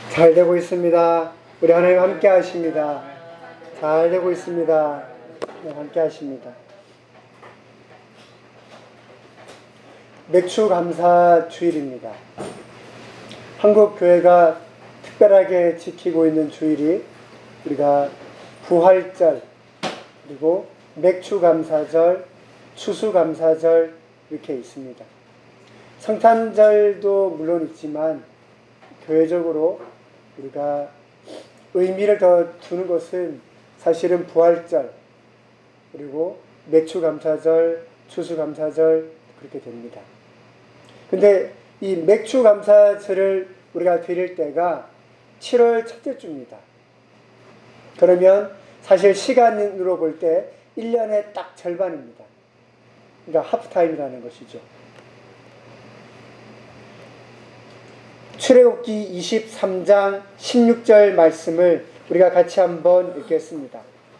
잘 되고 있습니다. 우리 하나님 함께 하십니다. 잘 되고 있습니다. 네, 함께 하십니다. 맥주 감사 주일입니다. 한국 교회가 특별하게 지키고 있는 주일이 우리가 부활절, 그리고 맥주 감사절, 추수 감사절 이렇게 있습니다. 성탄절도 물론 있지만 교회적으로 우리가 의미를 더 두는 것은 사실은 부활절, 그리고 맥주 감사절, 추수 감사절 그렇게 됩니다. 근데 이 맥주 감사절을 우리가 드릴 때가 7월 첫째 주입니다. 그러면 사실 시간으로 볼 때 1년의 딱 절반입니다. 그러니까 하프타임이라는 것이죠. 출애굽기 23장 16절 말씀을 우리가 같이 한번 읽겠습니다.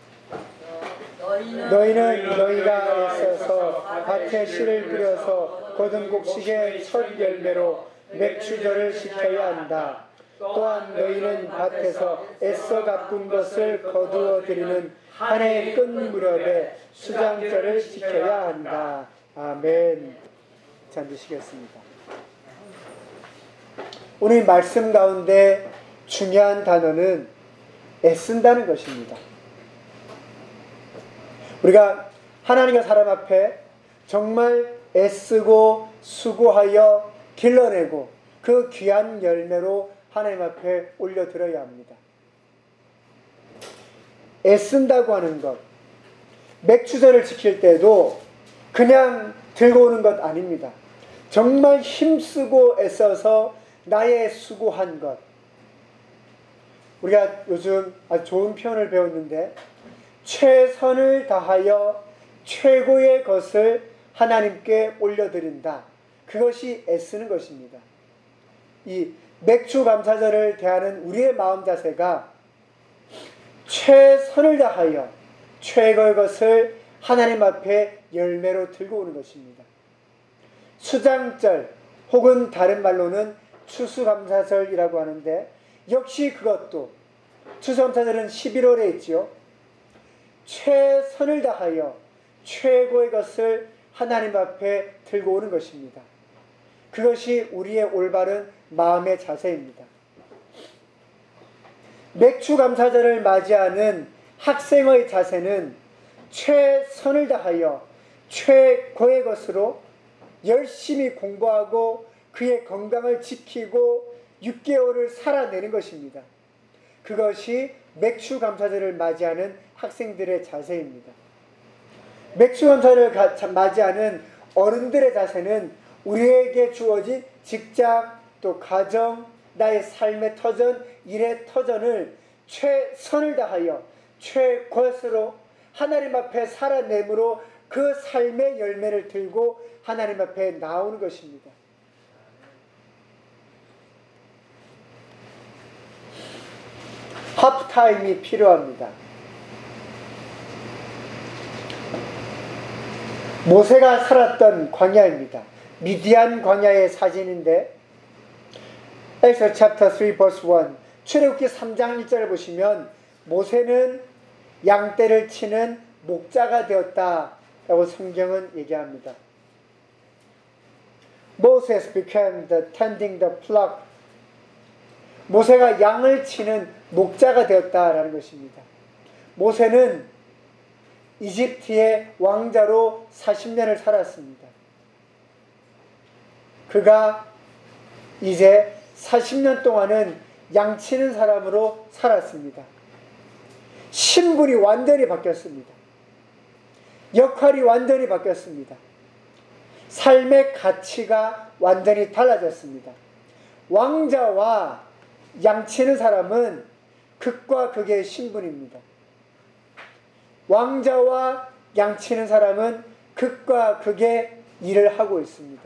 너희는 너희가 애써서 밭에 씨를 뿌려서 거둔 곡식의 첫 열매로 맥주절을 지켜야 한다. 또한 너희는 밭에서 애써 가꾼 것을 거두어 드리는 한 해의 끝 무렵에 수장절을 지켜야 한다. 아멘. 잠드시겠습니다. 오늘 말씀 가운데 중요한 단어는 애쓴다는 것입니다. 우리가 하나님과 사람 앞에 정말 애쓰고 수고하여 길러내고 그 귀한 열매로 하나님 앞에 올려드려야 합니다. 애쓴다고 하는 것, 맥주절을 지킬 때도 그냥 들고 오는 것 아닙니다. 정말 힘쓰고 애써서 나의 수고한 것. 우리가 요즘 아주 좋은 표현을 배웠는데 최선을 다하여 최고의 것을 하나님께 올려드린다. 그것이 애쓰는 것입니다. 이 맥주 감사절을 대하는 우리의 마음 자세가 최선을 다하여 최고의 것을 하나님 앞에 열매로 들고 오는 것입니다. 수장절 혹은 다른 말로는 추수감사절이라고 하는데 역시 그것도 추수감사절은 11월에 있지요. 최선을 다하여 최고의 것을 하나님 앞에 들고 오는 것입니다. 그것이 우리의 올바른 마음의 자세입니다. 맥주감사절을 맞이하는 학생의 자세는 최선을 다하여 최고의 것으로 열심히 공부하고 그의 건강을 지키고 6개월을 살아내는 것입니다. 그것이 맥주감사절을 맞이하는 학생들의 자세입니다. 맥주감사절을 맞이하는 어른들의 자세는 우리에게 주어진 직장, 또 가정, 나의 삶의 터전, 일의 터전을 최선을 다하여 최고스로 하나님 앞에 살아내므로 그 삶의 열매를 들고 하나님 앞에 나오는 것입니다. 하프타임이 필요합니다. 모세가 살았던 광야입니다. 미디안 광야의 사진인데 Exodus chapter 3 verse 1 출애굽기 3장 1절을 보시면 모세는 양떼를 치는 목자가 되었다라고 성경은 얘기합니다. Moses became the tending the flock. 모세가 양을 치는 목자가 되었다라는 것입니다. 모세는 이집트의 왕자로 40년을 살았습니다. 그가 이제 40년 동안은 양치는 사람으로 살았습니다. 신분이 완전히 바뀌었습니다. 역할이 완전히 바뀌었습니다. 삶의 가치가 완전히 달라졌습니다. 왕자와 양치는 사람은 극과 극의 신분입니다. 왕자와 양치는 사람은 극과 극의 일을 하고 있습니다.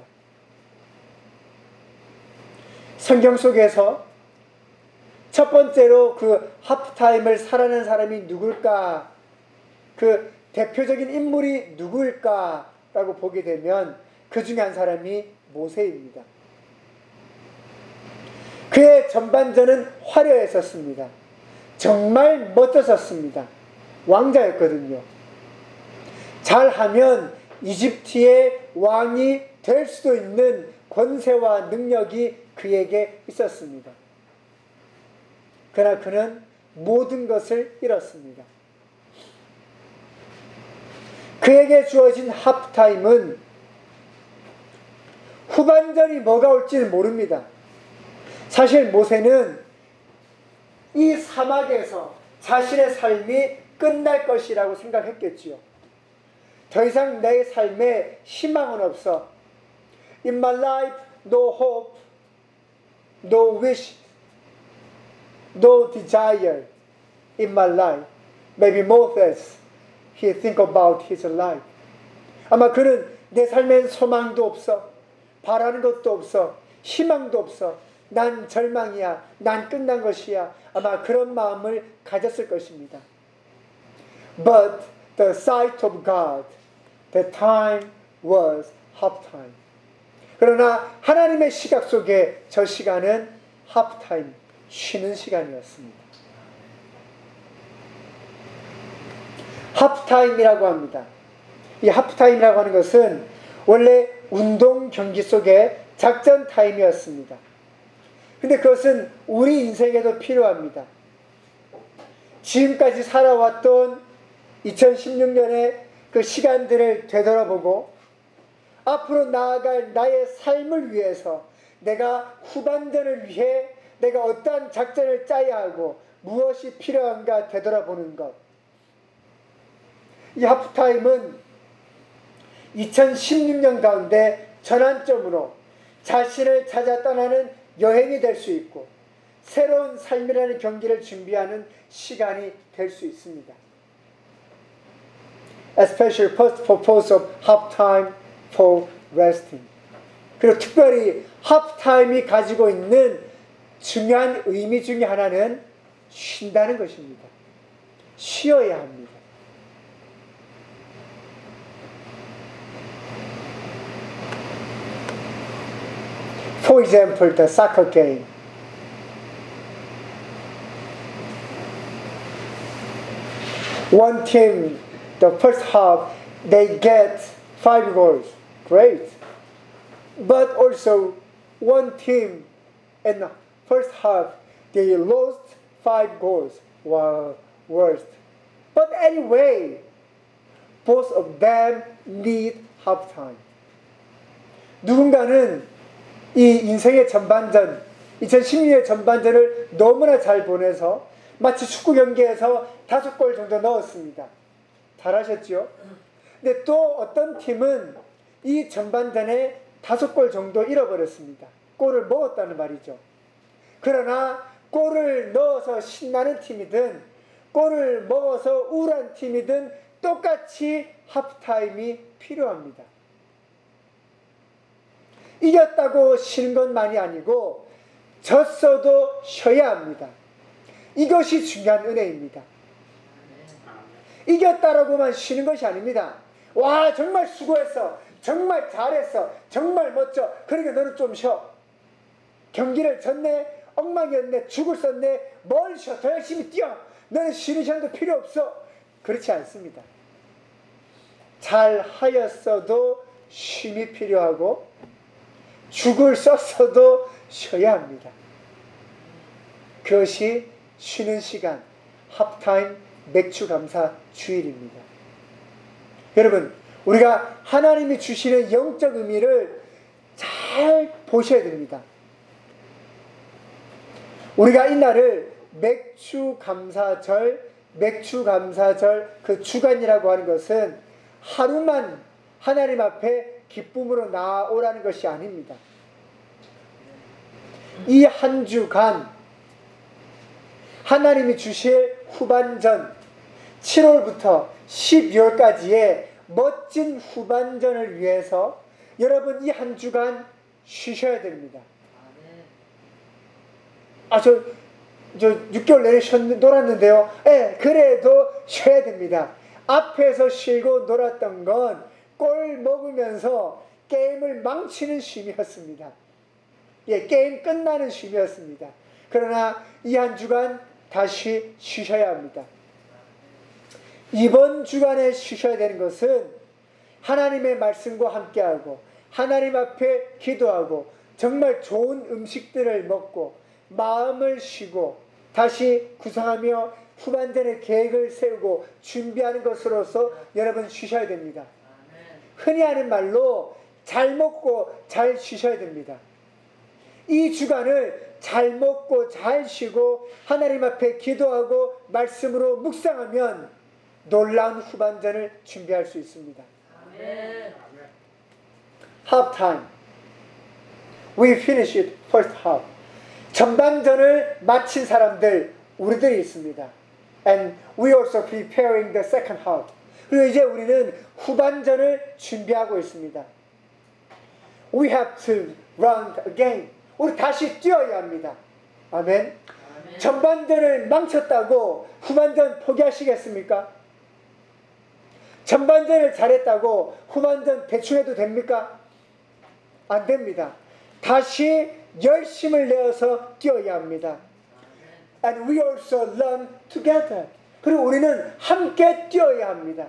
성경 속에서 첫 번째로 그 하프타임을 살아낸 사람이 누굴까? 그 대표적인 인물이 누구일까라고 보게 되면 그 중에 한 사람이 모세입니다. 그의 전반전은 화려했었습니다. 정말 멋졌었습니다. 왕자였거든요. 잘하면 이집트의 왕이 될 수도 있는 권세와 능력이 그에게 있었습니다. 그러나 그는 모든 것을 잃었습니다. 그에게 주어진 하프타임은 후반전이 뭐가 올지는 모릅니다. 사실 모세는 이 사막에서 자신의 삶이 끝날 것이라고 생각했겠지요. 더 이상 내 삶에 희망은 없어. In my life, no hope, no wish, no desire in my life. Maybe Moses, he think about his life. 아마 그는 내 삶엔 소망도 없어. 바라는 것도 없어. 희망도 없어. 난 절망이야. 난 끝난 것이야. 아마 그런 마음을 가졌을 것입니다. But the sight of God, the time was half time. 그러나 하나님의 시각 속에 저 시간은 half time, 쉬는 시간이었습니다. half time이라고 합니다. 이 half time이라고 하는 것은 원래 운동 경기 속의 작전 타임이었습니다. 근데 그것은 우리 인생에도 필요합니다. 지금까지 살아왔던 2016년의 그 시간들을 되돌아보고 앞으로 나아갈 나의 삶을 위해서 내가 후반전을 위해 내가 어떠한 작전을 짜야 하고 무엇이 필요한가 되돌아보는 것. 이 하프타임은 2016년 가운데 전환점으로 자신을 찾아 떠나는 여행이 될 수 있고 새로운 삶이라는 경기를 준비하는 시간이 될 수 있습니다. Especially first purpose of half time for resting. 그리고 특별히 half time이 가지고 있는 중요한 의미 중에 하나는 쉰다는 것입니다. 쉬어야 합니다. For example, the soccer game. One team, the first half, they get 5 goals. Great. But also, one team in the first half, they lost 5 goals. Wow, worst. But anyway, both of them need halftime. 누군가는 이 인생의 전반전, 2016년의 전반전을 너무나 잘 보내서 마치 축구 경기에서 5골 정도 넣었습니다. 잘하셨죠? 근데 또 어떤 팀은 이 전반전에 5골 정도 잃어버렸습니다. 골을 먹었다는 말이죠. 그러나 골을 넣어서 신나는 팀이든 골을 먹어서 우울한 팀이든 똑같이 하프타임이 필요합니다. 이겼다고 쉬는 것만이 아니고 졌어도 쉬어야 합니다. 이것이 중요한 은혜입니다. 이겼다라고만 쉬는 것이 아닙니다. 와, 정말 수고했어. 정말 잘했어. 정말 멋져. 그러니까 너는 좀 쉬어. 경기를 졌네. 엉망이었네. 죽을 썼네. 뭘 쉬어. 더 열심히 뛰어. 너는 쉬는 시간도 필요 없어. 그렇지 않습니다. 잘 하였어도 쉼이 필요하고 죽을 썼어도 쉬어야 합니다. 그것이 쉬는 시간, 하프타임 맥주 감사 주일입니다. 여러분, 우리가 하나님이 주시는 영적 의미를 잘 보셔야 됩니다. 우리가 이날을 맥주 감사절 그 주간이라고 하는 것은 하루만 하나님 앞에 기쁨으로 나아오라는 것이 아닙니다. 이 한 주간 하나님이 주실 후반전 7월부터 12월까지의 멋진 후반전을 위해서 여러분 이 한 주간 쉬셔야 됩니다. 저 6개월 내내 놀았는데요. 그래도 쉬어야 됩니다. 앞에서 쉬고 놀았던 건 골 먹으면서 게임을 망치는 쉼이었습니다. 게임 끝나는 쉼이었습니다. 그러나 이 한 주간 다시 쉬셔야 합니다. 이번 주간에 쉬셔야 되는 것은 하나님의 말씀과 함께하고 하나님 앞에 기도하고 정말 좋은 음식들을 먹고 마음을 쉬고 다시 구성하며 후반전의 계획을 세우고 준비하는 것으로서 여러분 쉬셔야 됩니다. 흔히 하는 말로 잘 먹고 잘 쉬셔야 됩니다. 이 주간을 잘 먹고 잘 쉬고 하나님 앞에 기도하고 말씀으로 묵상하면 놀라운 후반전을 준비할 수 있습니다. Half time. We finished first half. 전반전을 마친 사람들 우리들이 있습니다. And we also preparing the second half. 그리고 이제 우리는 후반전을 준비하고 있습니다. We have to run again. 우리 다시 뛰어야 합니다. 아멘. 전반전을 망쳤다고 후반전 포기하시겠습니까? 전반전을 잘했다고 후반전 대충 해도 됩니까? 안 됩니다. 다시 열심을 내어서 뛰어야 합니다. And we also learn together. 그리고 우리는 함께 뛰어야 합니다.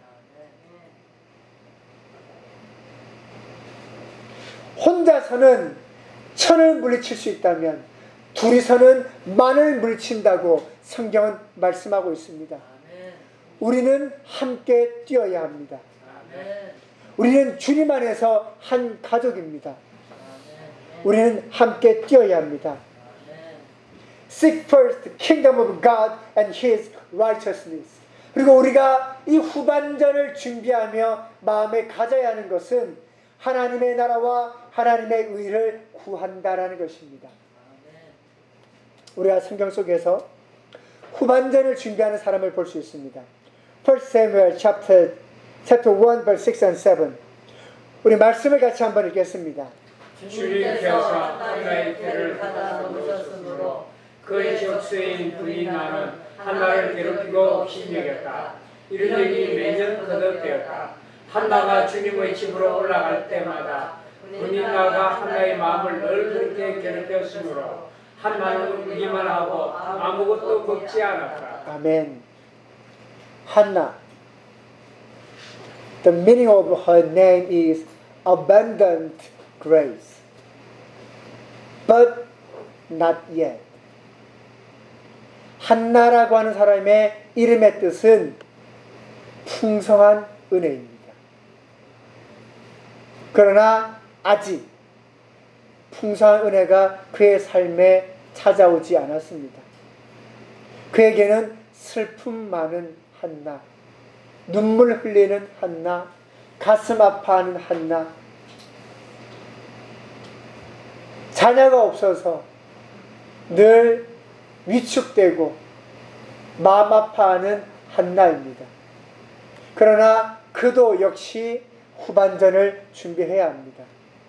혼자서는 천을 물리칠 수 있다면 둘이서는 만을 물리친다고 성경은 말씀하고 있습니다. 우리는 함께 뛰어야 합니다. 우리는 주님 안에서 한 가족입니다. 우리는 함께 뛰어야 합니다. Seek first the kingdom of God and His righteousness. 그리고 우리가 이 후반전을 준비하며 마음에 가져야 하는 것은 하나님의 나라와 하나님의 의를 구한다라는 것입니다. 우리가 성경 속에서 후반전을 준비하는 사람을 볼 수 있습니다. 1 Samuel chapter 1 verse 6 and 7. 우리 말씀을 같이 한번 읽겠습니다. 주님께서 한나의 태를 받아 놓으셨으므로 그의 적수인 브리나는 한나를 괴롭히고 힘여겼다. 이런 일이 매년 거듭되었다. 한나가 주님의 집으로 올라갈 때마다 브리나가 한나의 마음을 늘 그렇게 괴롭혔으므로 한나는 울기만 하고 아무것도 걷지 않았다. 아멘. 한나. The meaning of her name is abundant grace. But not yet. 한나라고 하는 사람의 이름의 뜻은 풍성한 은혜입니다. 그러나 아직 풍성한 은혜가 그의 삶에 찾아오지 않았습니다. 그에게는 슬픔 많은 한나, 눈물 흘리는 한나, 가슴 아파하는 한나, 자녀가 없어서 늘 위축되고 마음 아파하는 한나입니다. 그러나 그도 역시 후반전을 준비해야 합니다.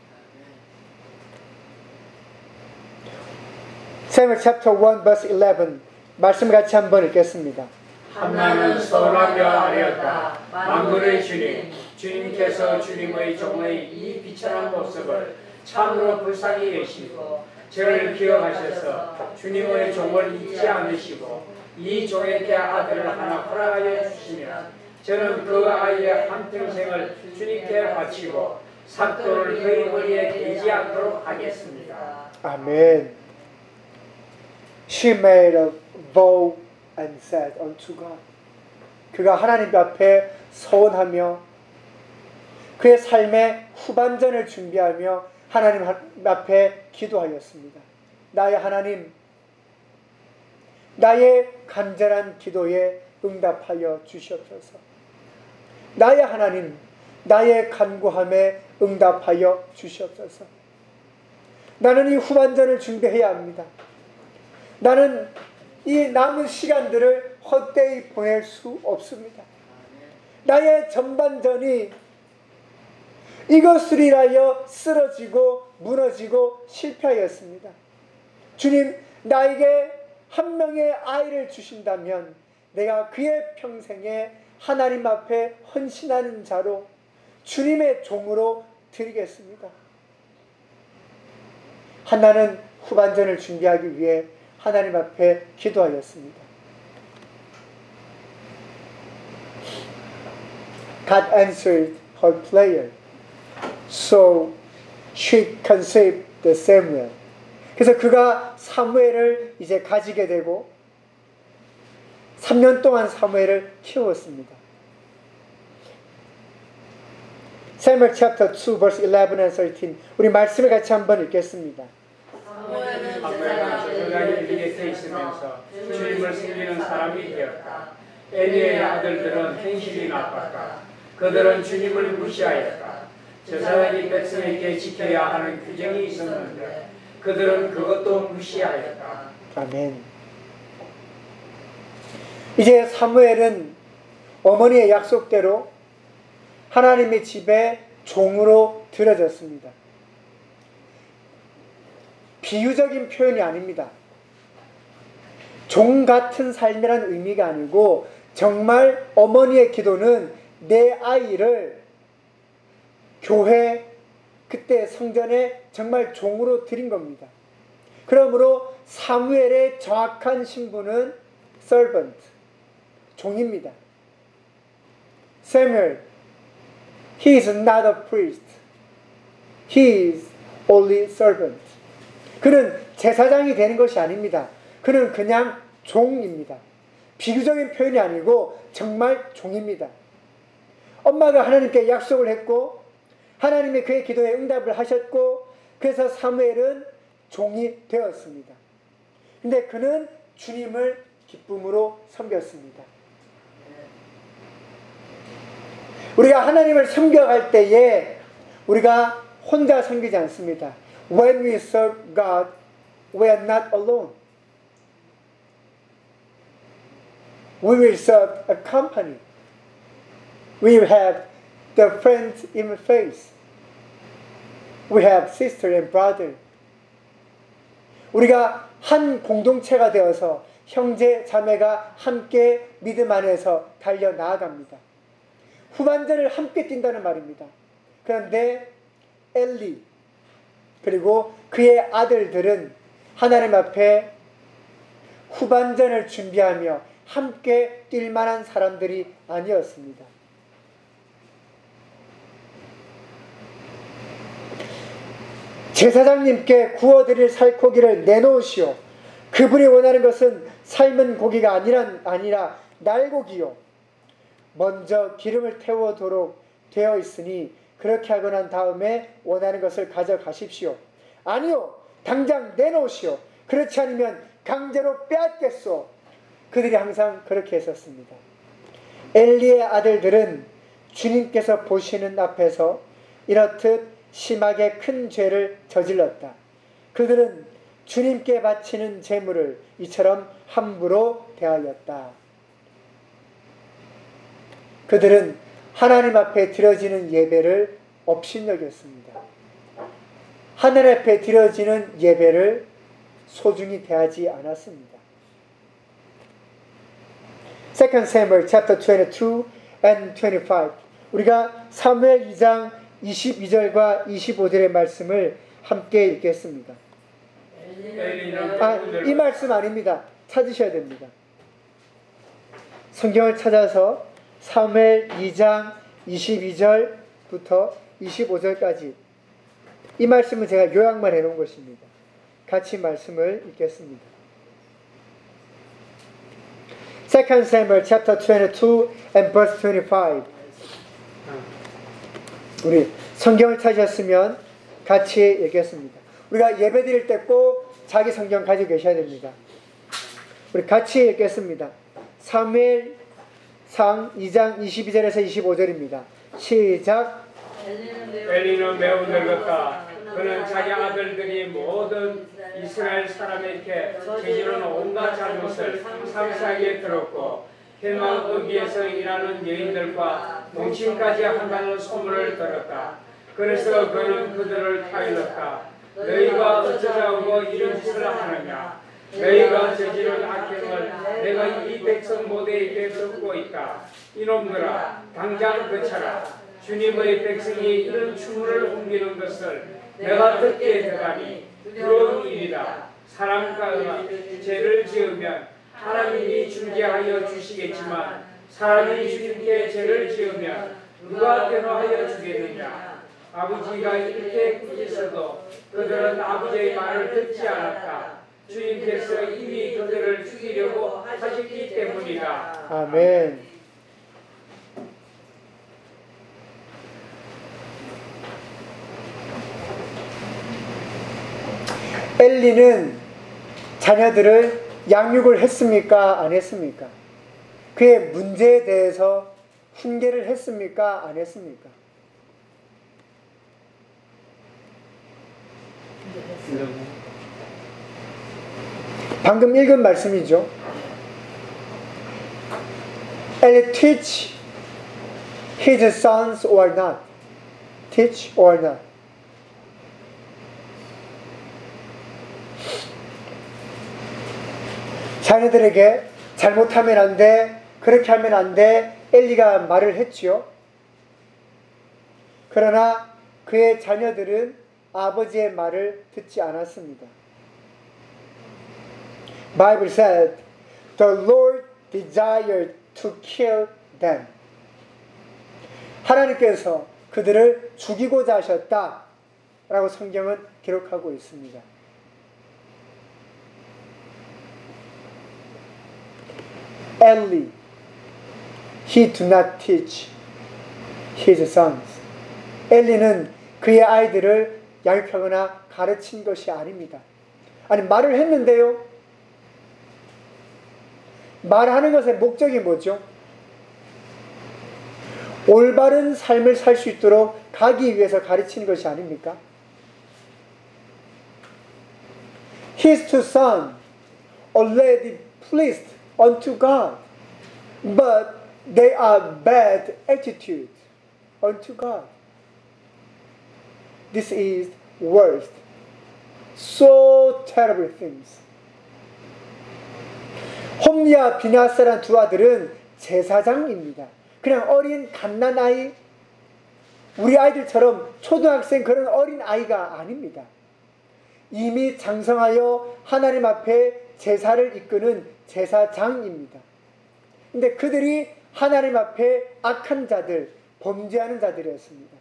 Samuel chapter 1 verse 11 말씀 같이 한번 읽겠습니다. 한나는 서운하며 아뢰었다. 만군의 주님, 주님께서 주님의 종의 이 비천한 모습을 참으로 불쌍히 여기시고 저를 기억하셔서 주님의 종을 잊지 않으시고 이 종에게 아들을 하나 허락하여 주시면 저는 그 아이의 한평생을 주님께 바치고 삭도를 그의 머리에 대지 않도록 하겠습니다. 아멘. She made a vow and said unto God. 그가 하나님 앞에 서원하며 그의 삶의 후반전을 준비하며 하나님 앞에 기도하였습니다. 나의 하나님, 나의 간절한 기도에 응답하여 주시옵소서. 나의 하나님, 나의 간구함에 응답하여 주시옵소서. 나는 이 후반전을 준비해야 합니다. 나는 이 남은 시간들을 헛되이 보낼 수 없습니다. 나의 전반전이 이것을 인하여 쓰러지고 무너지고 실패하였습니다. 주님, 나에게 한 명의 아이를 주신다면 내가 그의 평생에 하나님 앞에 헌신하는 자로 주님의 종으로 드리겠습니다. 한나는 후반전을 준비하기 위해 하나님 앞에 기도하였습니다. God answered her prayer. So she conceived the Samuel. 그래서 그가 사무엘을 이제 가지게 되고 3년 동안 사무엘을 키웠습니다. Samuel chapter 2 verse 11 and 13. 우리 말씀을 같이 한번 읽겠습니다. 사무엘은 제사장이 엘리 곁에 있으면서 주님을 섬기는 사람이 되었다. 엘리의 아들들은 행실이 나빴다. 그들은 주님을 무시하였다. 제사장이 백성에게 지켜야 하는 규정이 있었는데 그들은 그것도 무시하였다. 아멘. 이제 사무엘은 어머니의 약속대로 하나님의 집에 종으로 들여졌습니다. 비유적인 표현이 아닙니다. 종 같은 삶이라는 의미가 아니고 정말 어머니의 기도는 내 아이를 교회 그때 성전에 정말 종으로 드린 겁니다. 그러므로 사무엘의 정확한 신분은 servant, 종입니다. Samuel, he is not a priest. He is only servant. 그는 제사장이 되는 것이 아닙니다. 그는 그냥 종입니다. 비유적인 표현이 아니고 정말 종입니다. 엄마가 하나님께 약속을 했고 하나님이 그의 기도에 응답을 하셨고 그래서 사무엘은 종이 되었습니다. 근데 그는 주님을 기쁨으로 섬겼습니다. 우리가 하나님을 섬겨갈 때에 우리가 혼자 섬기지 않습니다. When we serve God, we are not alone. We will serve a company. We have the friends in faith. We have sister and brother. 우리가 한 공동체가 되어서 형제 자매가 함께 믿음 안에서 달려 나아갑니다. 후반전을 함께 뛴다는 말입니다. 그런데 엘리 그리고 그의 아들들은 하나님 앞에 후반전을 준비하며 함께 뛸 만한 사람들이 아니었습니다. 제사장님께 구워드릴 살코기를 내놓으시오. 그분이 원하는 것은 삶은 고기가 아니라 날고기요. 먼저 기름을 태우도록 되어 있으니 그렇게 하고 난 다음에 원하는 것을 가져가십시오. 아니요, 당장 내놓으시오. 그렇지 않으면 강제로 빼앗겠소. 그들이 항상 그렇게 했었습니다. 엘리의 아들들은 주님께서 보시는 앞에서 이렇듯 심하게 큰 죄를 저질렀다. 그들은 주님께 바치는 제물을 이처럼 함부로 대하였다. 그들은 하나님 앞에 드려지는 예배를 업신여겼습니다. 하나님 앞에 드려지는 예배를 소중히 대하지 않았습니다. 2 Samuel chapter 22 and 25. 우리가 사무엘 2장 22절과 25절의 말씀을 함께 읽겠습니다. 이 말씀 아닙니다. 찾으셔야 됩니다. 성경을 찾아서 사무엘 2장 22절부터 25절까지 이 말씀은 제가 요약만 해놓은 것입니다. 같이 말씀을 읽겠습니다. 2 Samuel chapter 22 and verse 25. 우리 성경을 찾으셨으면 같이 읽겠습니다. 우리가 예배 드릴 때 꼭 자기 성경 가지고 계셔야 됩니다. 우리 같이 읽겠습니다. 사무엘상 2장 22절에서 25절입니다. 시작. 엘리는 매우 늙었다. 그는 자기 아들들이 모든 이스라엘 사람에게 저지른 온갖 잘못을 상세하게 들었고 헬만 어귀에서 일하는 여인들과 동침까지 한다는 소문을 들었다. 그래서 그는 그들을 타일렀다. 너희가 어쩌자고 이런 짓을 하느냐? 너희가 저지른 악행을 내가 이 백성 모두에게 듣고 있다. 이놈들아, 당장 그쳐라. 주님의 백성이 이런 추문을 옮기는 것을 내가 듣게 되다니 두려운 일이다. 사람과 죄를 지으면 하나님이 중재하여 주시겠지만 사람이 주님께 죄를 지으면 누가 변호하여 주겠느냐. 아버지가 이렇게 꾸짖어도 그들은 아버지의 말을 듣지 않았다. 주님께서 이미 그들을 죽이려고 하셨기 때문이다. 아멘. 엘리는 자녀들을 양육을 했습니까? 안 했습니까? 그의 문제에 대해서 훈계를 했습니까? 안 했습니까? 방금 읽은 말씀이죠. Eli teach his sons or not? Teach or not? 자녀들에게 잘못하면 안 돼, 그렇게 하면 안 돼, 엘리가 말을 했지요. 그러나 그의 자녀들은 아버지의 말을 듣지 않았습니다. Bible said, the Lord desired to kill them. 하나님께서 그들을 죽이고자 하셨다 라고 성경은 기록하고 있습니다. Eli, he do not teach his sons. 엘리는 그의 아이들을 양육하거나 가르친 것이 아닙니다. 아니, 말을 했는데요. 말하는 것의 목적이 뭐죠? 올바른 삶을 살 수 있도록 가기 위해서 가르치는 것이 아닙니까? His two sons already pleased unto God, but they are bad attitude unto God. This is worst. So terrible things. 홈리와 비나스라는 두 아들은 제사장입니다. 그냥 어린 갓난아이, 우리 아이들처럼 초등학생 그런 어린 아이가 아닙니다. 이미 장성하여 하나님 앞에 제사를 이끄는 제사장입니다. 근데 그들이 하나님 앞에 악한 자들, 범죄하는 자들이었습니다.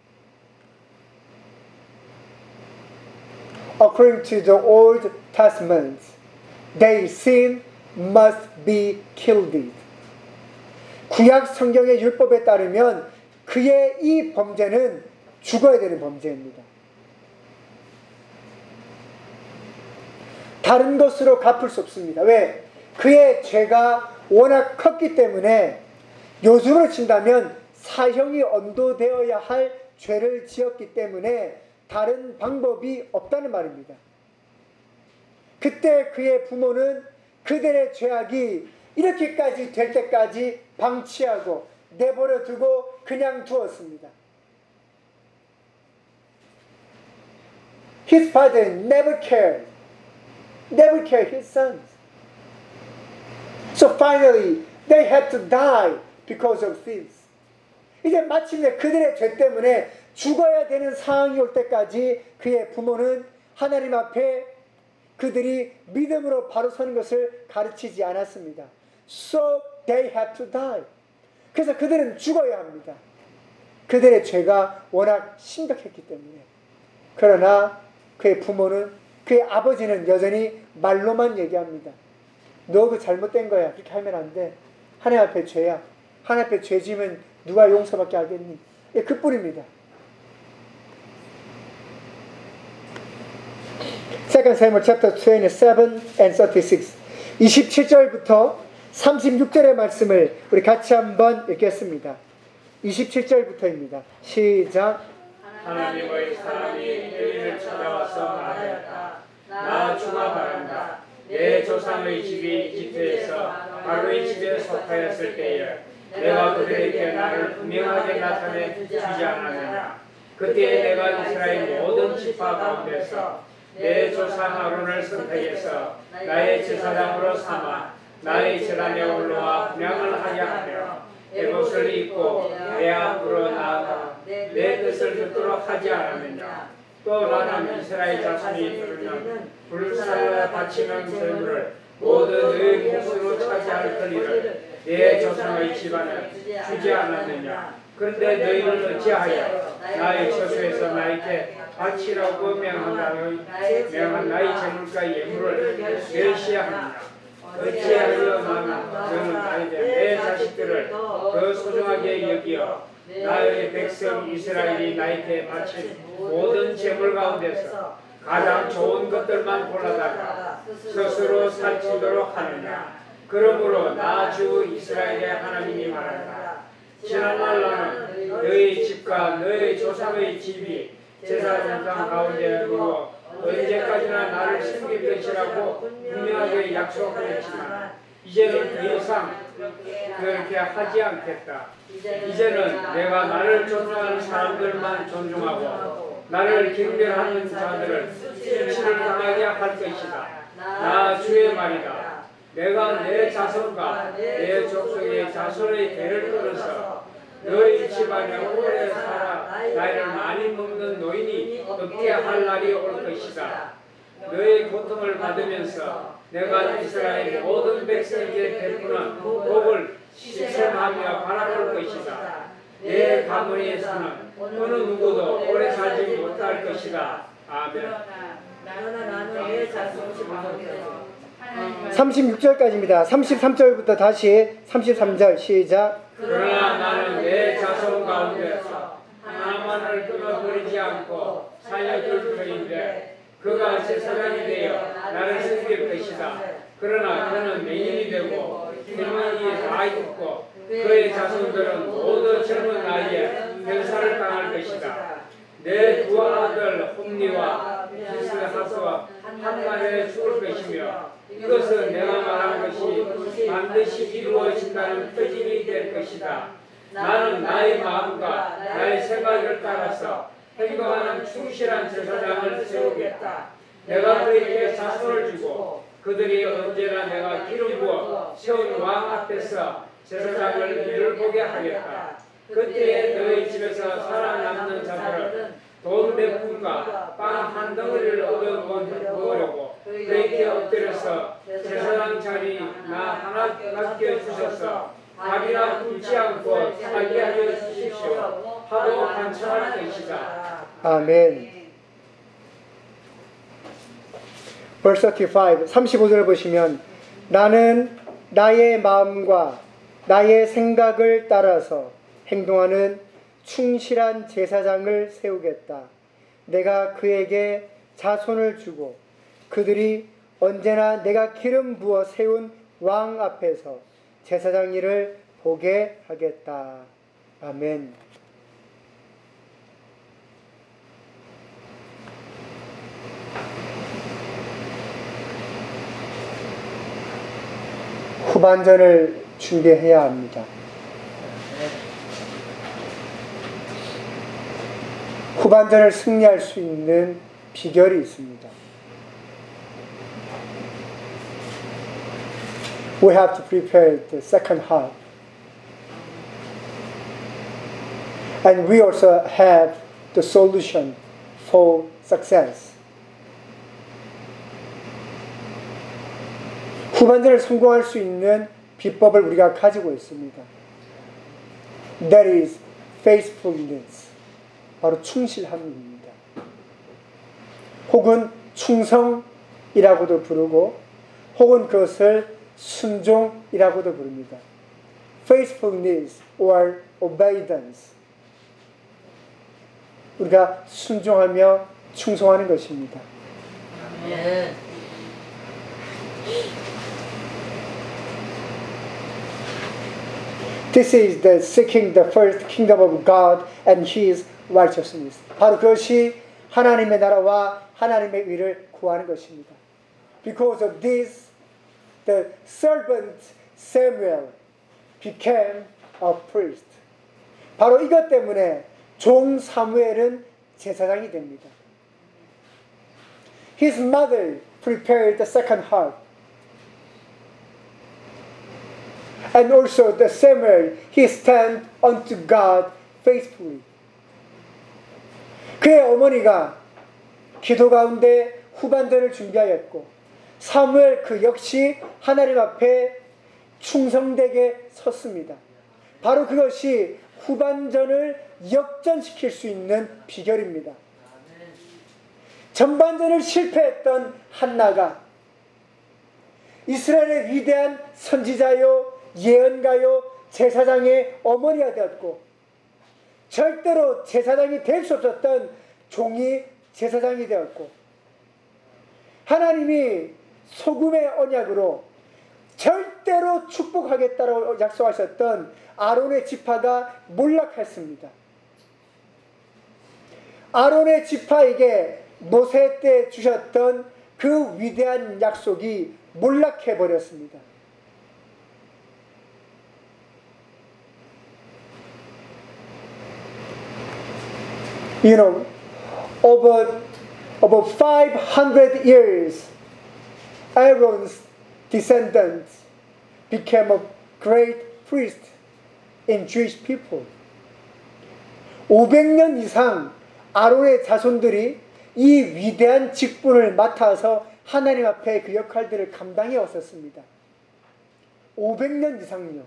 According to the Old Testament, their sin must be killed. 구약 성경의 율법에 따르면 그의 이 범죄는 죽어야 되는 범죄입니다. 다른 것으로 갚을 수 없습니다. 왜? 그의 죄가 워낙 컸기 때문에 요즘으로 친다면 사형이 언도되어야 할 죄를 지었기 때문에 다른 방법이 없다는 말입니다. 그때 그의 부모는 그들의 죄악이 이렇게까지 될 때까지 방치하고 내버려 두고 그냥 두었습니다. His father never cared his sons. So finally, they had to die because of this. 이제 마침내 그들의 죄 때문에 죽어야 되는 상황이 올 때까지 그의 부모는 하나님 앞에 그들이 믿음으로 바로 서는 것을 가르치지 않았습니다. So they had to die. 그래서 그들은 죽어야 합니다. 그들의 죄가 워낙 심각했기 때문에. 그러나 그의 부모는, 그의 아버지는 여전히 말로만 얘기합니다. 너 그 잘못된 거야. 그렇게 하면 안 돼. 하나님 앞에 죄야. 하나님 앞에 죄 지면 누가 용서밖에 하겠니? 예, 그뿐입니다. 2 Samuel chapter 27 and 36. 27절부터 36절의 말씀을 우리 같이 한번 읽겠습니다. 27절부터입니다. 시작. 하나님의 사람이 엘리를 찾아와서 말하였다. 나 주가 바란다. 내 조상의 집이 이집트에서 바로의 집에 속하였을 때에 내가 그들에게 나를 분명하게 나타내 주지 않았느냐. 그때 내가 이스라엘 모든 지파 가운데서 내 조상 아론을 선택해서 나의 제사장으로 삼아 나의 제단에 올라와 분향을 하게 하며 내 옷을 입고 내 앞으로 나아가 내 뜻을 듣도록 하지 않았느냐. 또 나는 이스라엘 자손이 부르는 불사르 바치는 제물을 모두 너희 몫으로 차지할 터리를 내 조상의 집안에 주지 않았느냐. 그런데 너희는 어찌하여 나의 처소에서 나에게 바치라고 명한 나의 제물과 예물을 멸시하느냐. 어찌하여 너는 나에게 내 자식들을 더 소중하게 여기어 나의 백성 이스라엘이 나에게 바친 모든 제물 가운데서 가장 좋은 것들만 골라다가 스스로 살찌도록 하느냐. 그러므로 나 주 이스라엘의 하나님이 말한다. 지난날 나는 너희 집과 너희 조상의 집이 제사장상 가운데 두고 언제까지나 나를 섬길 것이라고 분명하게 약속하였지만 이제는 더 이상 그렇게 하지 않겠다. 이제는 내가 나를 존중하는 사람들만 존중하고 나를 경배하는 자들을 수치를 당하게 할 것이다. 나 주의 말이다. 내가 내 자손과 내 족속의 자손의 대를 끊어서 너희 집안에 오래 살아 나이를 많이 먹는 노인이 없게 할 날이 올 것이다. 너희 고통을 받으면서 내가 이스라엘 모든 백성에게 베푸는 복을 시선하며 바라볼 것이다. 내 가문에서는 어느 누구도 오래 살지 못할 것이다. 아멘. 나는 내 자손 집안에 36절까지입니다. 33절부터 다시 33절 시작. 그러나 나는 내 자손 가운데서 하나만을 끊어버리지 않고 살려줄 터인데 그가 제사장이 되어 나를 섬길 것이다. 그러나 그는 맹인이 되고 혈면이 다 있고 그의 자손들은 모두 젊은 나이에 변사를 당할 것이다. 내 두 아들 홈리와 비스하스와 한날에 죽을 것이며 이것은 내가 말한 것이 반드시 이루어진다는 표징이 될 것이다. 나는 나의 마음과 나의 생각을 따라서 행동하는 충실한 제사장을 세우겠다. 내가 그에게 자손을 주고 그들이 언제나 내가 기름 부어 세운 왕 앞에서 제사장을 일을 보게 하겠다. 그때에 너희 집에서 살아남는 자들은 돈 베푼과 빵 한 덩어리를 얻어 먹으려고 그에게 엎드려서 제사장 자리 나 하나 맡겨주셔서 밥이나 굶지 않고 살게 하여 주십시오 하고 간청할 것이다. 아멘. Verse 35절을 보시면 나는 나의 마음과 나의 생각을 따라서 행동하는 충실한 제사장을 세우겠다. 내가 그에게 자손을 주고 그들이 언제나 내가 기름 부어 세운 왕 앞에서 제사장 일을 보게 하겠다. 아멘. 후반전을 준비해야 합니다. 후반전을 승리할 수 있는 비결이 있습니다. We have to prepare the second half. And we also have the solution for success. 후반전을 성공할 수 있는 비법을 우리가 가지고 있습니다. That is faithfulness. 바로 충실함입니다. 혹은 충성이라고도 부르고 혹은 그것을 순종이라고도 부릅니다. Faithfulness or obedience. 우리가 순종하며 충성하는 것입니다. 아멘. This is the seeking the first kingdom of God and His righteousness. 바로 그것이 하나님의 나라와 하나님의 의를 구하는 것입니다. Because of this, the servant Samuel became a priest. 바로 이것 때문에 종 사무엘은 제사장이 됩니다. His mother prepared the second half. And also the Samuel, he stand unto God faithfully. 그의 어머니가 기도 가운데 후반전을 준비하였고 사무엘 그 역시 하나님 앞에 충성되게 섰습니다. 바로 그것이 후반전을 역전시킬 수 있는 비결입니다. 전반전을 실패했던 한나가 이스라엘의 위대한 선지자요, 예언가요, 제사장의 어머니가 되었고 절대로 제사장이 될 수 없었던 종이 제사장이 되었고 하나님이 소금의 언약으로 절대로 축복하겠다고 약속하셨던 아론의 지파가 몰락했습니다. 아론의 지파에게 모세 때 주셨던 그 위대한 약속이 몰락해버렸습니다. You know, over 500 years, Aaron's descendants became a great priest in Jewish people. 500년 이상 아론의 자손들이 이 위대한 직분을 맡아서 하나님 앞에 그 역할들을 감당해 왔었습니다. 500년 이상요.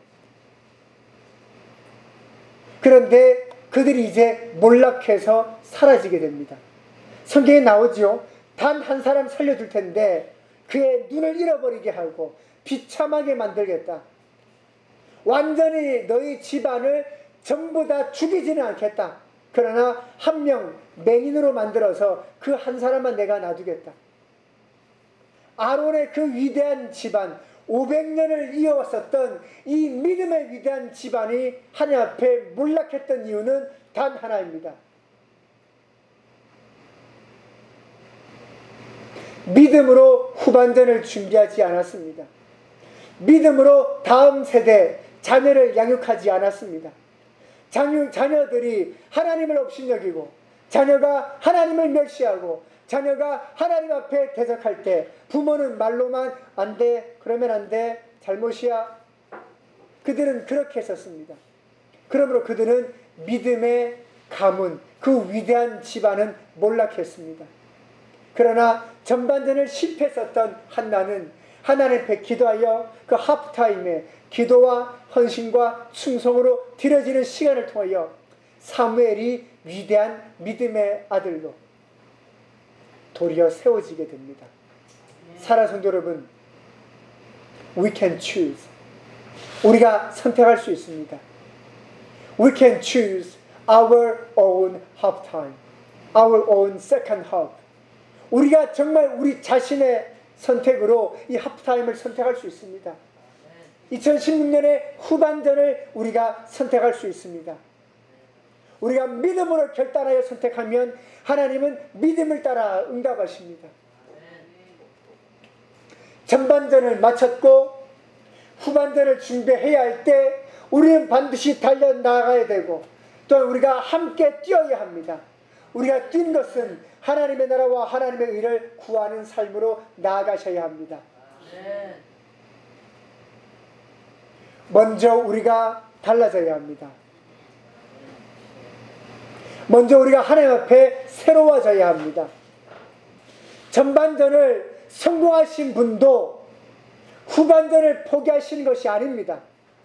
그런데 그들이 이제 몰락해서 사라지게 됩니다. 성경에 나오죠. 단 한 사람 살려줄 텐데 그의 눈을 잃어버리게 하고 비참하게 만들겠다. 완전히 너희 집안을 전부 다 죽이지는 않겠다. 그러나 한 명 맹인으로 만들어서 그 한 사람만 내가 놔두겠다. 아론의 그 위대한 집안, 500년을 이어왔었던 이 믿음의 위대한 집안이 하나님 앞에 몰락했던 이유는 단 하나입니다. 믿음으로 후반전을 준비하지 않았습니다. 믿음으로 다음 세대 자녀를 양육하지 않았습니다. 자녀들이 하나님을 업신여기고 자녀가 하나님을 멸시하고 자녀가 하나님 앞에 대적할 때 부모는 말로만 안 돼, 그러면 안 돼, 잘못이야. 그들은 그렇게 했었습니다. 그러므로 그들은 믿음의 가문, 그 위대한 집안은 몰락했습니다. 그러나 전반전을 실패했었던 한나는 하나님 앞에 기도하여 그 하프타임에 기도와 헌신과 충성으로 드려지는 시간을 통하여 사무엘이 위대한 믿음의 아들로 도리어 세워지게 됩니다. 사랑하는 성도 여러분, we can choose. 우리가 선택할 수 있습니다. We can choose our own half time, our own second half. 우리가 정말 우리 자신의 선택으로 이 하프타임을 선택할 수 있습니다. 2016년의 후반전을 우리가 선택할 수 있습니다. 우리가 믿음으로 결단하여 선택하면 하나님은 믿음을 따라 응답하십니다. 전반전을 마쳤고 후반전을 준비해야 할 때 우리는 반드시 달려나가야 되고 또한 우리가 함께 뛰어야 합니다. 우리가 뛴 것은 하나님의 나라와 하나님의 의를 구하는 삶으로 나아가셔야 합니다. 먼저 우리가 달라져야 합니다. 먼저 우리가 하나님 앞에 새로워져야 합니다. 전반전을 성공하신 분도 후반전을 포기하시는 것이 아닙니다.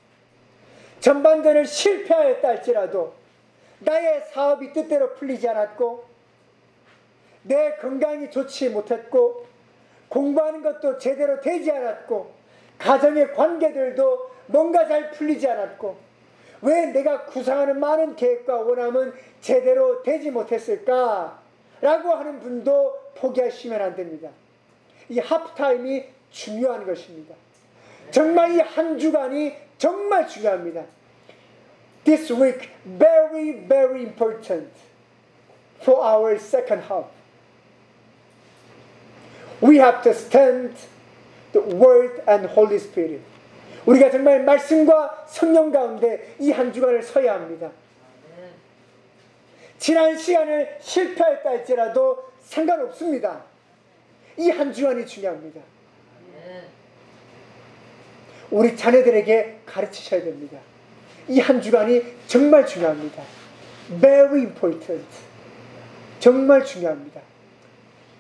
전반전을 실패하였다 할지라도 나의 사업이 뜻대로 풀리지 않았고 내 건강이 좋지 못했고 공부하는 것도 제대로 되지 않았고 가정의 관계들도 뭔가 잘 풀리지 않았고 왜 내가 구상하는 많은 계획과 원함은 제대로 되지 못했을까? 라고 하는 분도 포기하시면 안 됩니다. 이 하프타임이 중요한 것입니다. 정말 이 한 주간이 정말 중요합니다. This week, very, very important for our second half. We have to stand the Word and Holy Spirit. 우리가 정말 말씀과 성령 가운데 이 한 주간을 서야 합니다. 지난 시간을 실패했다 할지라도 상관없습니다. 이 한 주간이 중요합니다. 우리 자녀들에게 가르치셔야 됩니다. 이 한 주간이 정말 중요합니다. Very important. 정말 중요합니다.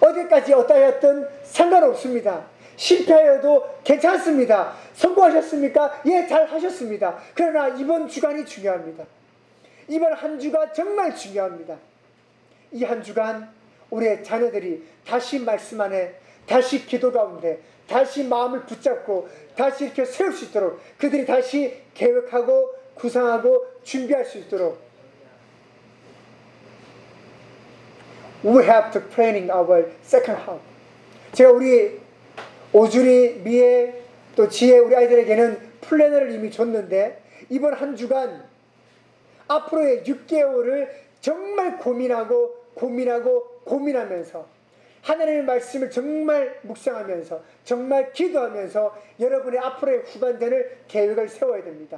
어디까지 어떠하였든 상관없습니다. 실패하여도 괜찮습니다. 성공하셨습니까? 예, 잘 하셨습니다. 그러나 이번 주간이 중요합니다. 이번 한 주가 정말 중요합니다. 이 한 주간 우리의 자녀들이 다시 말씀 안에, 다시 기도 가운데, 다시 마음을 붙잡고 다시 이렇게 세울 수 있도록, 그들이 다시 계획하고 구상하고 준비할 수 있도록 We have to planning our second half. 제가 우리 오준이, 미애, 또 지혜 우리 아이들에게는 플래너를 이미 줬는데 이번 한 주간 앞으로의 6개월을 정말 고민하면서 하나님의 말씀을 정말 묵상하면서 정말 기도하면서 여러분의 앞으로의 후반전을 계획을 세워야 됩니다.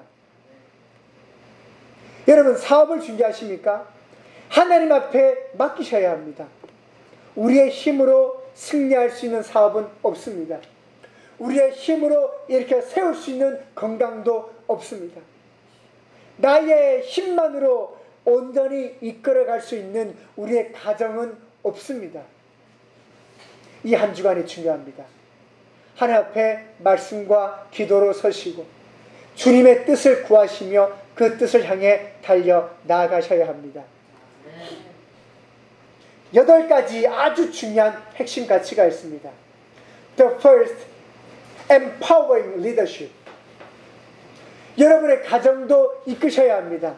여러분 사업을 준비하십니까? 하나님 앞에 맡기셔야 합니다. 우리의 힘으로 승리할 수 있는 사업은 없습니다. 우리의 힘으로 이렇게 세울 수 있는 건강도 없습니다. 나의 힘만으로 온전히 이끌어갈 수 있는 우리의 가정은 없습니다. 이 한 주간이 중요합니다. 하나님 앞에 말씀과 기도로 서시고 주님의 뜻을 구하시며 그 뜻을 향해 달려 나아가셔야 합니다. 8가지 아주 중요한 핵심 가치가 있습니다. The first, empowering leadership. 여러분의 가정도 이끄셔야 합니다.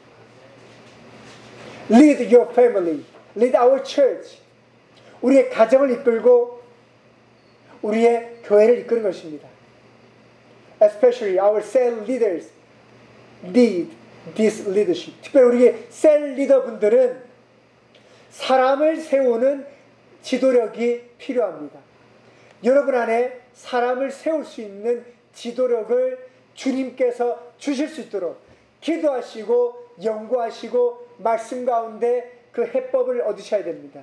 Lead your family, lead our church. 우리의 가정을 이끌고 우리의 교회를 이끄는 것입니다. Especially our cell leaders need this leadership. 특별히 우리의 셀 리더분들은 사람을 세우는 지도력이 필요합니다. 여러분 안에 사람을 세울 수 있는 지도력을 주님께서 주실 수 있도록 기도하시고 연구하시고 말씀 가운데 그 해법을 얻으셔야 됩니다.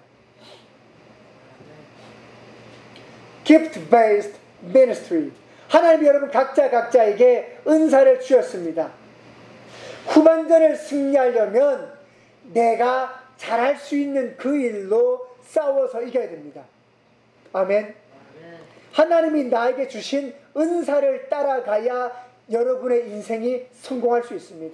Gift-based ministry. 하나님이 여러분 각자에게 은사를 주셨습니다. 후반전을 승리하려면 내가 잘할 수 있는 그 일로 싸워서 이겨야 됩니다. 아멘. 하나님이 나에게 주신 은사를 따라가야 여러분의 인생이 성공할 수 있습니다.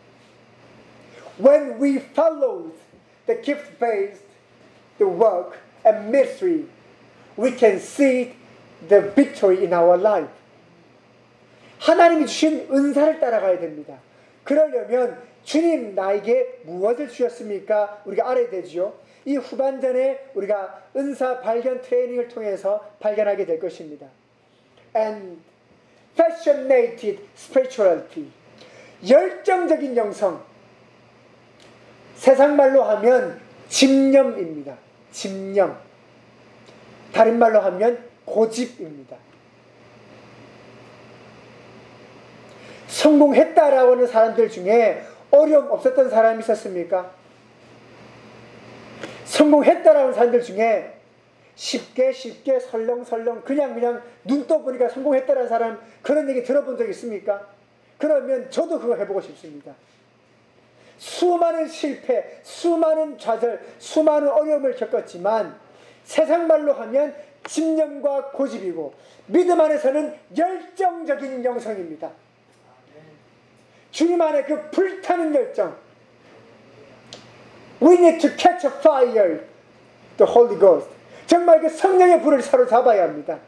When we follow the gift-based the work and ministry, we can see the victory in our life. 하나님이 주신 은사를 따라가야 됩니다. 그러려면 주님 나에게 무엇을 주셨습니까? 우리가 알아야 되죠. 이 후반전에 우리가 은사 발견 트레이닝을 통해서 발견하게 될 것입니다. And passionate spirituality. 열정적인 영성. 세상 말로 하면 집념입니다. 집념. 다른 말로 하면 고집입니다. 성공했다라고 하는 사람들 중에 어려움 없었던 사람이 있었습니까? 성공했다라고 하는 사람들 중에 쉽게 설렁설렁 그냥 눈 떠보니까 성공했다라는 사람 그런 얘기 들어본 적 있습니까? 그러면 저도 그거 해보고 싶습니다. 수많은 실패, 수많은 좌절, 수많은 어려움을 겪었지만 세상 말로 하면 집념과 고집이고 믿음 안에서는 열정적인 영성입니다. 주님 안에 그 불타는 열정. We need to catch a fire, the Holy Ghost. 정말 그 성령의 불을 사로잡아야 합니다.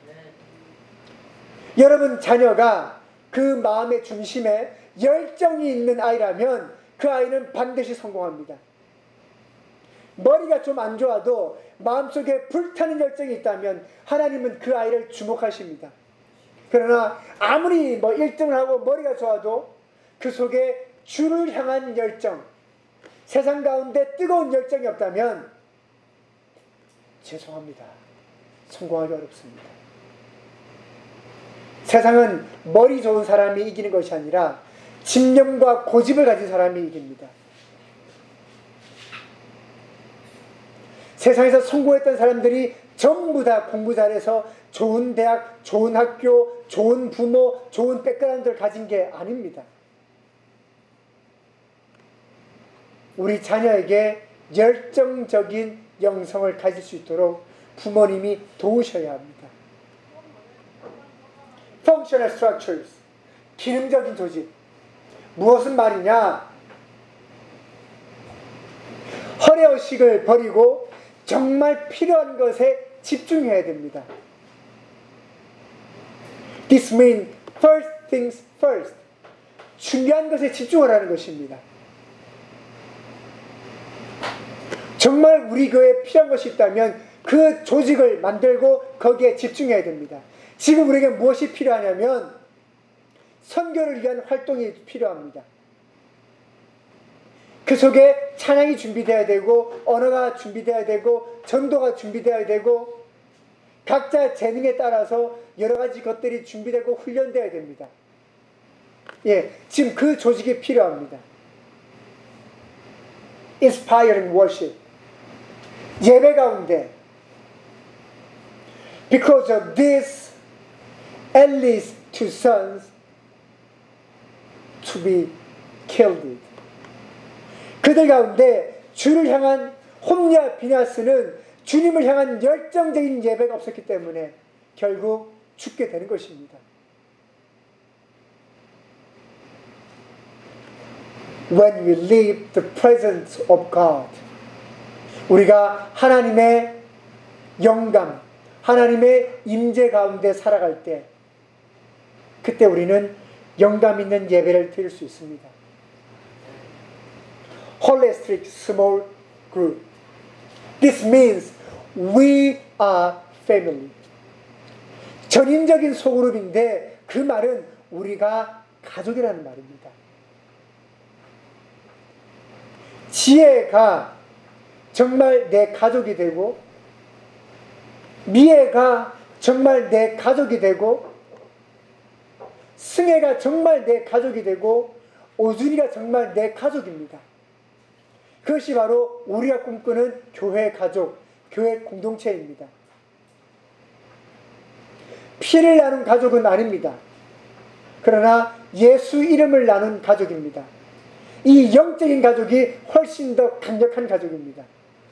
여러분 자녀가 그 마음의 중심에 열정이 있는 아이라면 그 아이는 반드시 성공합니다. 머리가 좀 안 좋아도 마음속에 불타는 열정이 있다면 하나님은 그 아이를 주목하십니다. 그러나 아무리 1등을 하고 머리가 좋아도 그 속에 주를 향한 열정, 세상 가운데 뜨거운 열정이 없다면 죄송합니다. 성공하기 어렵습니다. 세상은 머리 좋은 사람이 이기는 것이 아니라 집념과 고집을 가진 사람이 이깁니다. 세상에서 성공했던 사람들이 전부 다 공부 잘해서 좋은 대학, 좋은 학교, 좋은 부모, 좋은 백그라운드를 가진 게 아닙니다. 우리 자녀에게 열정적인 영성을 가질 수 있도록 부모님이 도우셔야 합니다. Functional structures, 기능적인 조직. 무엇은 말이냐? 허례의식을 버리고 정말 필요한 것에 집중해야 됩니다. This means first things first. 중요한 것에 집중하라는 것입니다. 정말 우리 교회에 필요한 것이 있다면 그 조직을 만들고 거기에 집중해야 됩니다. 지금 우리에게 무엇이 필요하냐면 선교를 위한 활동이 필요합니다. 그 속에 찬양이 준비되어야 되고 언어가 준비되어야 되고 전도가 준비되어야 되고 각자 재능에 따라서 여러 가지 것들이 준비되고 훈련되어야 됩니다. 예, 지금 그 조직이 필요합니다. Inspiring worship. 예배 가운데 Because of this, at least 2 sons to be killed. 그들 가운데 주를 향한 홈리와 비나스는 주님을 향한 열정적인 예배가 없었기 때문에 결국 죽게 되는 것입니다. When we leave the presence of God, 우리가 하나님의 영감, 하나님의 임재 가운데 살아갈 때 그때 우리는 영감 있는 예배를 드릴 수 있습니다. Holistic small group. This means we are family. 전인적인 소그룹인데 그 말은 우리가 가족이라는 말입니다. 지혜가 정말 내 가족이 되고 미애가 정말 내 가족이 되고 승혜가 정말 내 가족이 되고 오준이가 정말 내 가족입니다. 그것이 바로 우리가 꿈꾸는 교회 가족, 교회 공동체입니다. 피를 나눈 가족은 아닙니다. 그러나 예수 이름을 나눈 가족입니다. 이 영적인 가족이 훨씬 더 강력한 가족입니다.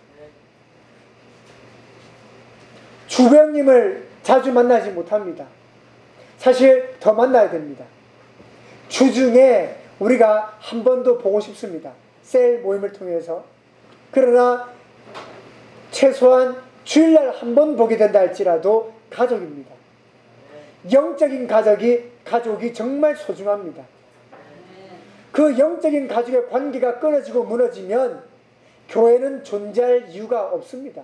주배우님을 자주 만나지 못합니다. 사실 더 만나야 됩니다. 주중에 우리가 한 번 더 보고 싶습니다. 셀 모임을 통해서. 그러나 최소한 주일날 한 번 보게 된다 할지라도 가족입니다. 영적인 가족이 정말 소중합니다. 그 영적인 가족의 관계가 끊어지고 무너지면 교회는 존재할 이유가 없습니다.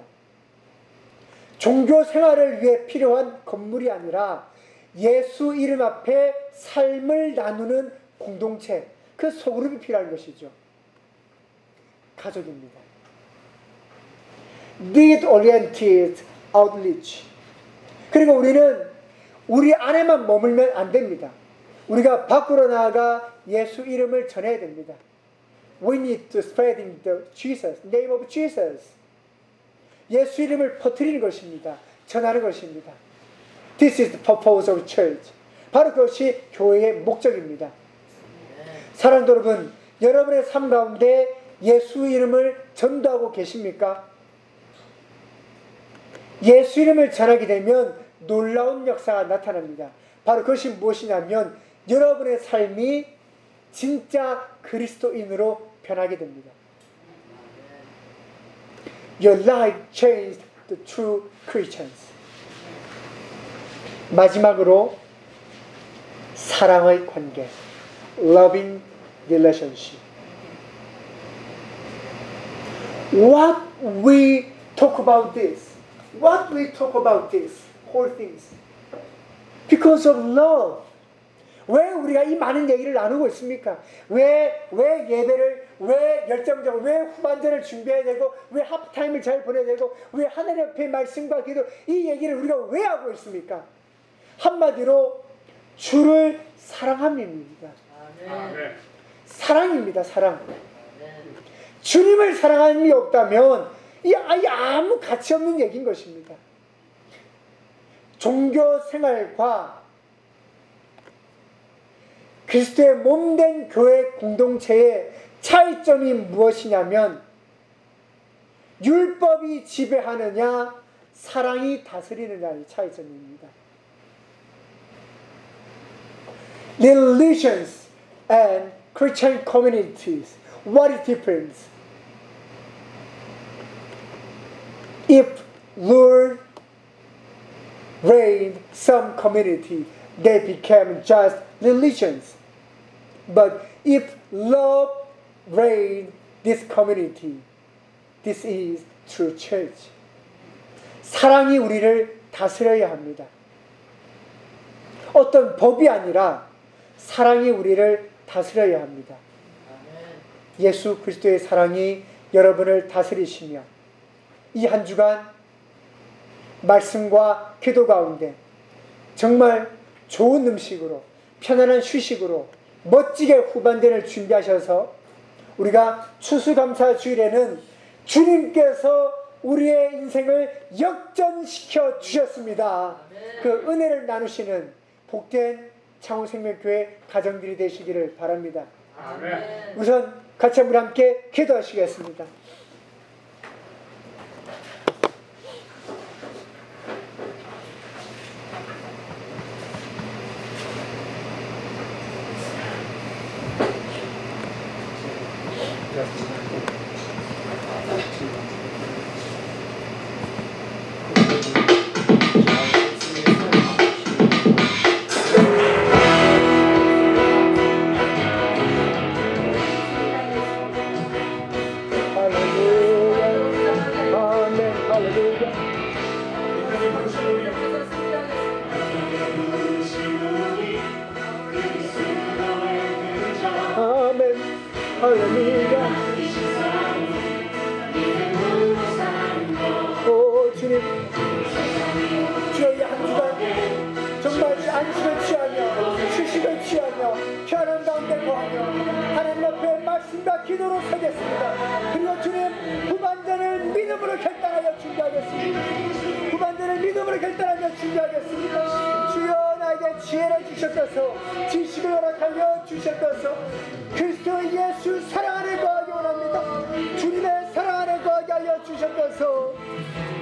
종교 생활을 위해 필요한 건물이 아니라 예수 이름 앞에 삶을 나누는 공동체, 그 소그룹이 필요한 것이죠. 가족입니다. Need-oriented outreach. 그리고 우리는 우리 안에만 머물면 안 됩니다. 우리가 밖으로 나아가 예수 이름을 전해야 됩니다. We need to spread the Jesus, name of Jesus. 예수 이름을 퍼뜨리는 것입니다. 전하는 것입니다. This is the purpose of church. 바로 그것이 교회의 목적입니다. 사랑하는 여러분, 여러분의 삶 가운데 예수 이름을 전도하고 계십니까? 예수 이름을 전하게 되면 놀라운 역사가 나타납니다. 바로 그것이 무엇이냐면 여러분의 삶이 진짜 그리스도인으로 변하게 됩니다. Your life changed the true Christians. 마지막으로 사랑의 관계, loving relationship. What we talk about this? What we talk about this? Whole things. Because of love. 왜 우리가 이 많은 얘기를 나누고 있습니까? 왜 예배를, 왜 열정적으로, 왜 후반전을 준비해야 되고, 왜 하프타임을 잘 보내야 되고, 왜 하나님 앞에 말씀과 기도, 이 얘기를 우리가 왜 하고 있습니까? 한마디로 주를 사랑함입니다. 아멘. 사랑입니다. 사랑. 주님을 사랑하는 힘이 없다면 이 아무 가치 없는 얘기인 것입니다. 종교 생활과 그리스도의 몸된 교회 공동체의 차이점이 무엇이냐면 율법이 지배하느냐 사랑이 다스리느냐의 차이점입니다. Religions and Christian communities, what is difference? If Lord reigned some community, they became just religions. But if love reigned this community, this is true church. 사랑이 우리를 다스려야 합니다. 어떤 법이 아니라 사랑이 우리를 다스려야 합니다. 예수 그리스도의 사랑이 여러분을 다스리시며 이 한 주간 말씀과 기도 가운데 정말 좋은 음식으로 편안한 휴식으로 멋지게 후반전을 준비하셔서 우리가 추수감사 주일에는 주님께서 우리의 인생을 역전시켜 주셨습니다. 그 은혜를 나누시는 복된 창원생명교회 가정들이 되시기를 바랍니다. 아멘. 우선 같이 우리 함께 기도하시겠습니다. 지식을 허락하여 주셨소서. 그리스도 예수 사랑 안에 거하기 원합니다. 주님의 사랑 안에 거하게 하여 주셨소서.